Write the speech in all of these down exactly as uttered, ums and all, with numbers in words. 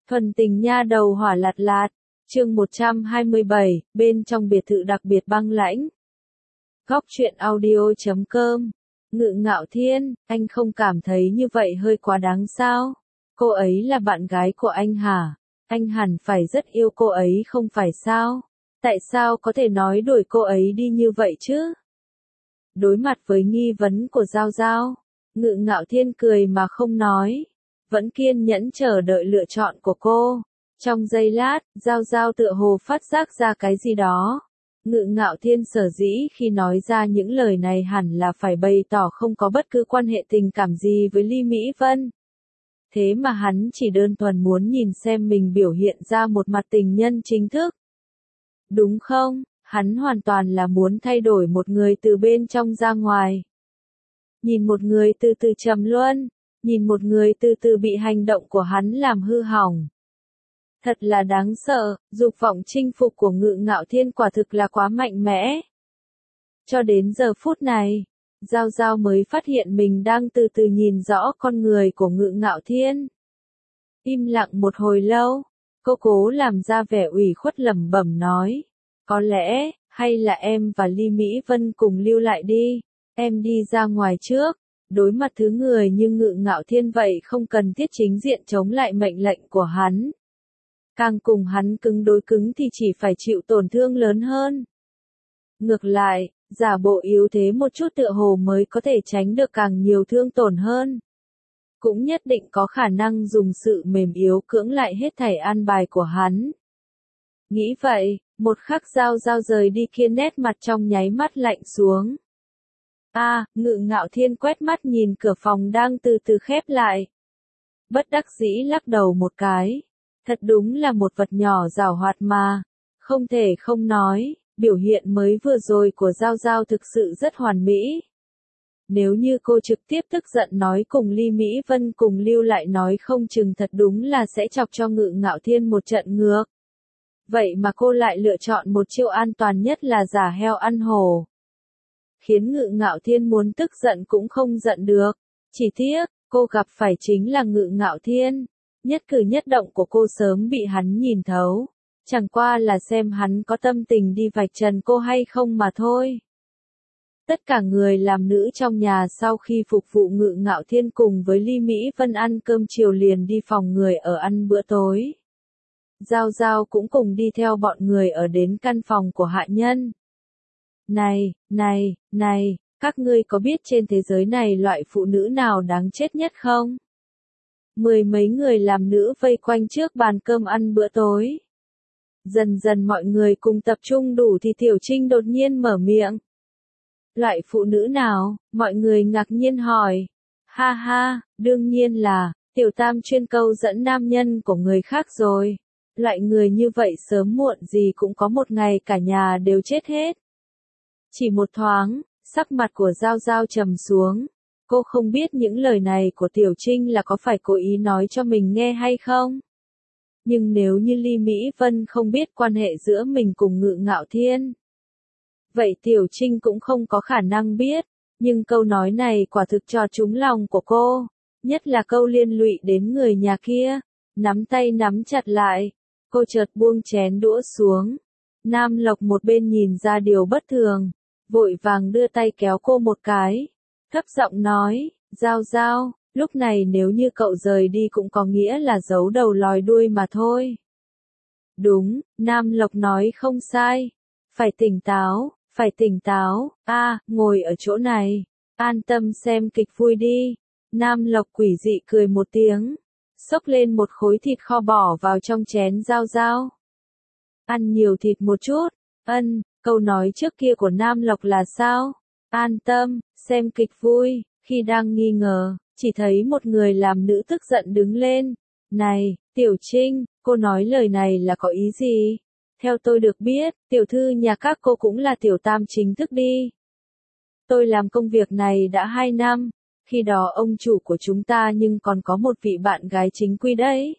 Thuần tình nha đầu hỏa lạt lạt, chương một trăm hai mươi bảy, bên trong biệt thự đặc biệt băng lãnh. Góc truyện audio chấm com. Ngự Ngạo Thiên, anh không cảm thấy như vậy hơi quá đáng sao? Cô ấy là bạn gái của anh hả? Anh hẳn phải rất yêu cô ấy không phải sao? Tại sao có thể nói đuổi cô ấy đi như vậy chứ? Đối mặt với nghi vấn của Giao Giao, Ngự Ngạo Thiên cười mà không nói, vẫn kiên nhẫn chờ đợi lựa chọn của cô. Trong giây lát, Giao Giao tựa hồ phát giác ra cái gì đó. Ngự Ngạo Thiên sở dĩ khi nói ra những lời này hẳn là phải bày tỏ không có bất cứ quan hệ tình cảm gì với Ly Mỹ Vân. Thế mà hắn chỉ đơn thuần muốn nhìn xem mình biểu hiện ra một mặt tình nhân chính thức. Đúng không? Hắn hoàn toàn là muốn thay đổi một người từ bên trong ra ngoài. Nhìn một người từ từ trầm luân, nhìn một người từ từ bị hành động của hắn làm hư hỏng. Thật là đáng sợ, dục vọng chinh phục của Ngự Ngạo Thiên quả thực là quá mạnh mẽ. Cho đến giờ phút này, Giao Giao mới phát hiện mình đang từ từ nhìn rõ con người của Ngự Ngạo Thiên. Im lặng một hồi lâu, cô cố làm ra vẻ ủy khuất lẩm bẩm nói, có lẽ, hay là em và Ly Mỹ Vân cùng lưu lại đi, em đi ra ngoài trước. Đối mặt thứ người như Ngự Ngạo Thiên vậy không cần thiết chính diện chống lại mệnh lệnh của hắn. Càng cùng hắn cứng đối cứng thì chỉ phải chịu tổn thương lớn hơn. Ngược lại, giả bộ yếu thế một chút tựa hồ mới có thể tránh được càng nhiều thương tổn hơn. Cũng nhất định có khả năng dùng sự mềm yếu cưỡng lại hết thảy an bài của hắn. Nghĩ vậy, một khắc Giao Giao rời đi kia nét mặt trong nháy mắt lạnh xuống. A, à, Ngự Ngạo Thiên quét mắt nhìn cửa phòng đang từ từ khép lại. Bất đắc dĩ lắc đầu một cái. Thật đúng là một vật nhỏ giảo hoạt mà. Không thể không nói, biểu hiện mới vừa rồi của Giao Giao thực sự rất hoàn mỹ. Nếu như cô trực tiếp tức giận nói cùng Ly Mỹ Vân cùng lưu lại nói không chừng thật đúng là sẽ chọc cho Ngự Ngạo Thiên một trận ngược. Vậy mà cô lại lựa chọn một chiêu an toàn nhất là giả heo ăn hổ. Khiến Ngự Ngạo Thiên muốn tức giận cũng không giận được. Chỉ tiếc, cô gặp phải chính là Ngự Ngạo Thiên. Nhất cử nhất động của cô sớm bị hắn nhìn thấu. Chẳng qua là xem hắn có tâm tình đi vạch trần cô hay không mà thôi. Tất cả người làm nữ trong nhà sau khi phục vụ Ngự Ngạo Thiên cùng với Ly Mỹ Vân ăn cơm chiều liền đi phòng người ở ăn bữa tối. Giao Giao cũng cùng đi theo bọn người ở đến căn phòng của hạ nhân. Này, này, này, các ngươi có biết trên thế giới này loại phụ nữ nào đáng chết nhất không? Mười mấy người làm nữ vây quanh trước bàn cơm ăn bữa tối. Dần dần mọi người cùng tập trung đủ thì Tiểu Trinh đột nhiên mở miệng. Loại phụ nữ nào? Mọi người ngạc nhiên hỏi. Ha ha, đương nhiên là, Tiểu Tam chuyên câu dẫn nam nhân của người khác rồi. Loại người như vậy sớm muộn gì cũng có một ngày cả nhà đều chết hết. Chỉ một thoáng, sắc mặt của Giao Giao trầm xuống. Cô không biết những lời này của Tiểu Trinh là có phải cố ý nói cho mình nghe hay không? Nhưng nếu như Ly Mỹ Vân không biết quan hệ giữa mình cùng Ngự Ngạo Thiên, vậy Tiểu Trinh cũng không có khả năng biết. Nhưng câu nói này quả thực cho trúng lòng của cô. Nhất là câu liên lụy đến người nhà kia. Nắm tay nắm chặt lại. Cô chợt buông chén đũa xuống. Nam Lộc một bên nhìn ra điều bất thường. Vội vàng đưa tay kéo cô một cái. Thấp giọng nói, Giao Giao, lúc này nếu như cậu rời đi cũng có nghĩa là giấu đầu lòi đuôi mà thôi. Đúng, Nam Lộc nói không sai. Phải tỉnh táo, phải tỉnh táo, a à, ngồi ở chỗ này, an tâm xem kịch vui đi. Nam Lộc quỷ dị cười một tiếng, xốc lên một khối thịt kho bỏ vào trong chén Giao Giao. Ăn nhiều thịt một chút, ân, câu nói trước kia của Nam Lộc là sao? An tâm, xem kịch vui, khi đang nghi ngờ, chỉ thấy một người làm nữ tức giận đứng lên. Này, Tiểu Trinh, cô nói lời này là có ý gì? Theo tôi được biết, tiểu thư nhà các cô cũng là Tiểu Tam chính thức đi. Tôi làm công việc này đã hai năm, khi đó ông chủ của chúng ta nhưng còn có một vị bạn gái chính quy đấy.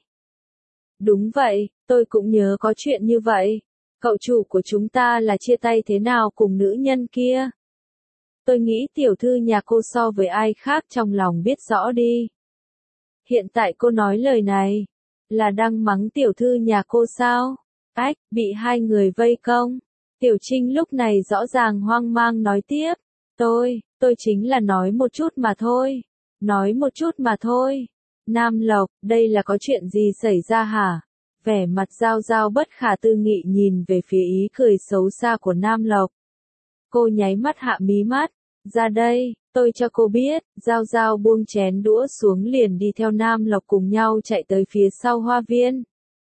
Đúng vậy, tôi cũng nhớ có chuyện như vậy. Cậu chủ của chúng ta là chia tay thế nào cùng nữ nhân kia? Tôi nghĩ tiểu thư nhà cô so với ai khác trong lòng biết rõ đi. Hiện tại cô nói lời này, Là đang mắng tiểu thư nhà cô sao? Ách, bị hai người vây công. Tiểu Trinh lúc này rõ ràng hoang mang nói tiếp. Tôi, tôi chính là nói một chút mà thôi. Nói một chút mà thôi. Nam Lộc, đây là có chuyện gì xảy ra hả? Vẻ mặt Giao Giao bất khả tư nghị nhìn về phía ý cười xấu xa của Nam Lộc. Cô nháy mắt hạ mí mắt. Ra đây, tôi cho cô biết. Giao Giao buông chén đũa xuống liền đi theo Nam Lộc cùng nhau chạy tới phía sau hoa viên.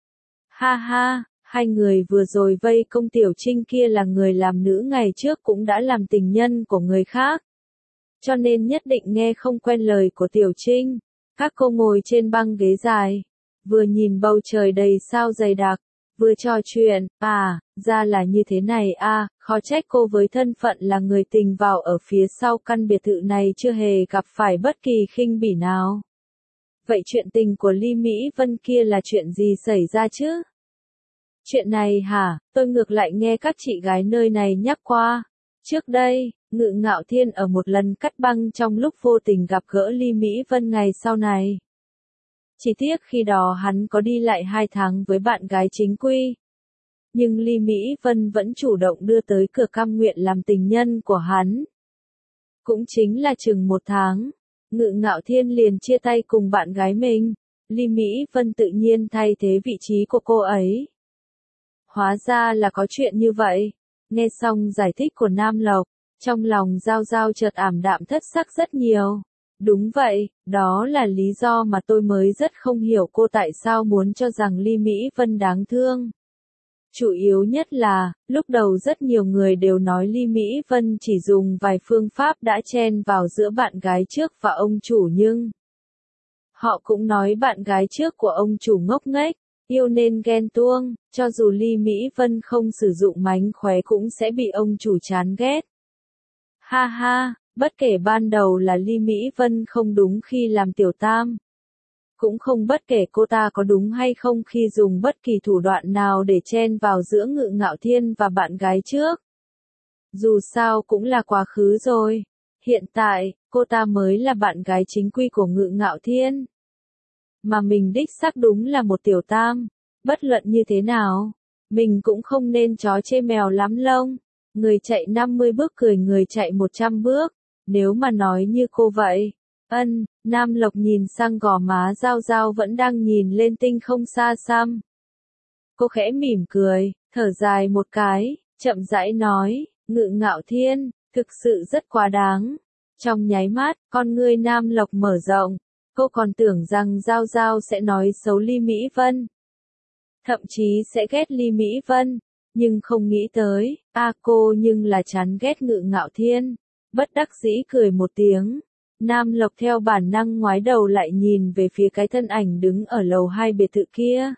Ha ha, hai người vừa rồi vây công Tiểu Trinh kia là người làm nữ ngày trước cũng đã làm tình nhân của người khác. Cho nên nhất định nghe không quen lời của Tiểu Trinh. Các cô ngồi trên băng ghế dài, vừa nhìn bầu trời đầy sao dày đặc, vừa trò chuyện. À, ra là như thế này à, khó trách cô với thân phận là người tình vào ở phía sau căn biệt thự này chưa hề gặp phải bất kỳ khinh bỉ nào. Vậy chuyện tình của Ly Mỹ Vân kia là chuyện gì xảy ra chứ? Chuyện này hả, tôi ngược lại nghe các chị gái nơi này nhắc qua. Trước đây, Ngự Ngạo Thiên ở một lần cắt băng trong lúc vô tình gặp gỡ Ly Mỹ Vân ngày sau này. Chỉ tiếc khi đó hắn có đi lại hai tháng với bạn gái chính quy. Nhưng Ly Mỹ Vân vẫn chủ động đưa tới cửa cam nguyện làm tình nhân của hắn. Cũng chính là chừng một tháng, Ngự Ngạo Thiên liền chia tay cùng bạn gái mình. Ly Mỹ Vân tự nhiên thay thế vị trí của cô ấy. Hóa ra là có chuyện như vậy. Nghe xong giải thích của Nam Lộc, trong lòng Giao Giao chợt ảm đạm thất sắc rất nhiều. Đúng vậy, đó là lý do mà tôi mới rất không hiểu cô tại sao muốn cho rằng Ly Mỹ Vân đáng thương. Chủ yếu nhất là, lúc đầu rất nhiều người đều nói Ly Mỹ Vân chỉ dùng vài phương pháp đã chen vào giữa bạn gái trước và ông chủ nhưng họ cũng nói bạn gái trước của ông chủ ngốc nghếch, yêu nên ghen tuông, cho dù Ly Mỹ Vân không sử dụng mánh khóe cũng sẽ bị ông chủ chán ghét. Ha ha, bất kể ban đầu là Ly Mỹ Vân không đúng khi làm tiểu tam. Cũng không bất kể cô ta có đúng hay không khi dùng bất kỳ thủ đoạn nào để chen vào giữa Ngự Ngạo Thiên và bạn gái trước. Dù sao cũng là quá khứ rồi. Hiện tại, cô ta mới là bạn gái chính quy của Ngự Ngạo Thiên. Mà mình đích xác đúng là một tiểu tam. Bất luận như thế nào, mình cũng không nên chó chê mèo lắm lông. Người chạy năm mươi bước cười người chạy một trăm bước. Nếu mà nói như cô vậy. Ân, Nam Lộc nhìn sang gò má Giao Giao vẫn đang nhìn lên tinh không xa xăm. Cô khẽ mỉm cười, thở dài một cái, chậm rãi nói, Ngự Ngạo Thiên, thực sự rất quá đáng. Trong nháy mắt, con ngươi Nam Lộc mở rộng, cô còn tưởng rằng Giao Giao sẽ nói xấu Ly Mỹ Vân. Thậm chí sẽ ghét Ly Mỹ Vân, nhưng không nghĩ tới, a cô nhưng là chán ghét Ngự Ngạo Thiên. Bất đắc dĩ cười một tiếng. Nam Lộc theo bản năng ngoái đầu lại nhìn về phía cái thân ảnh đứng ở lầu hai biệt thự kia.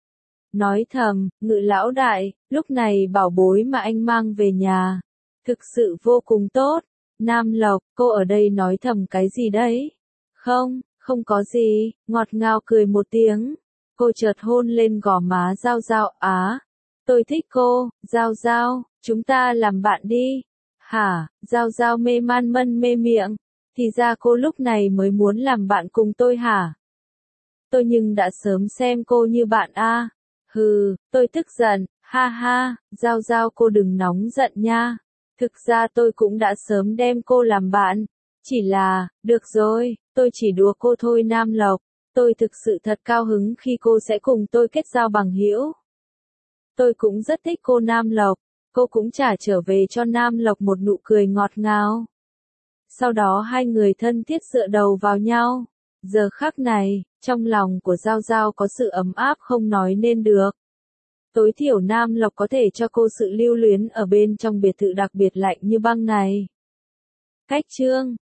Nói thầm, Ngự lão đại, lúc này bảo bối mà anh mang về nhà. Thực sự vô cùng tốt. Nam Lộc, cô ở đây nói thầm cái gì đấy? Không, không có gì, ngọt ngào cười một tiếng. Cô chợt hôn lên gò má Giao Giao, á. Tôi thích cô, Giao Giao, chúng ta làm bạn đi. Hả, Giao Giao mê man mân mê miệng. Thì ra cô lúc này mới muốn làm bạn cùng tôi hả? Tôi nhưng đã sớm xem cô như bạn a. Hừ, tôi tức giận, ha ha, Giao Giao cô đừng nóng giận nha. Thực ra tôi cũng đã sớm đem cô làm bạn. Chỉ là, được rồi, tôi chỉ đùa cô thôi Nam Lộc. Tôi thực sự thật cao hứng khi cô sẽ cùng tôi kết giao bằng hữu. Tôi cũng rất thích cô Nam Lộc. Cô cũng trả trở về cho Nam Lộc một nụ cười ngọt ngào. Sau đó hai người thân thiết dựa đầu vào nhau. Giờ khắc này, trong lòng của Giao Giao có sự ấm áp không nói nên được. Tối thiểu Nam Lộc có thể cho cô sự lưu luyến ở bên trong biệt thự đặc biệt lạnh như băng này. Cách chương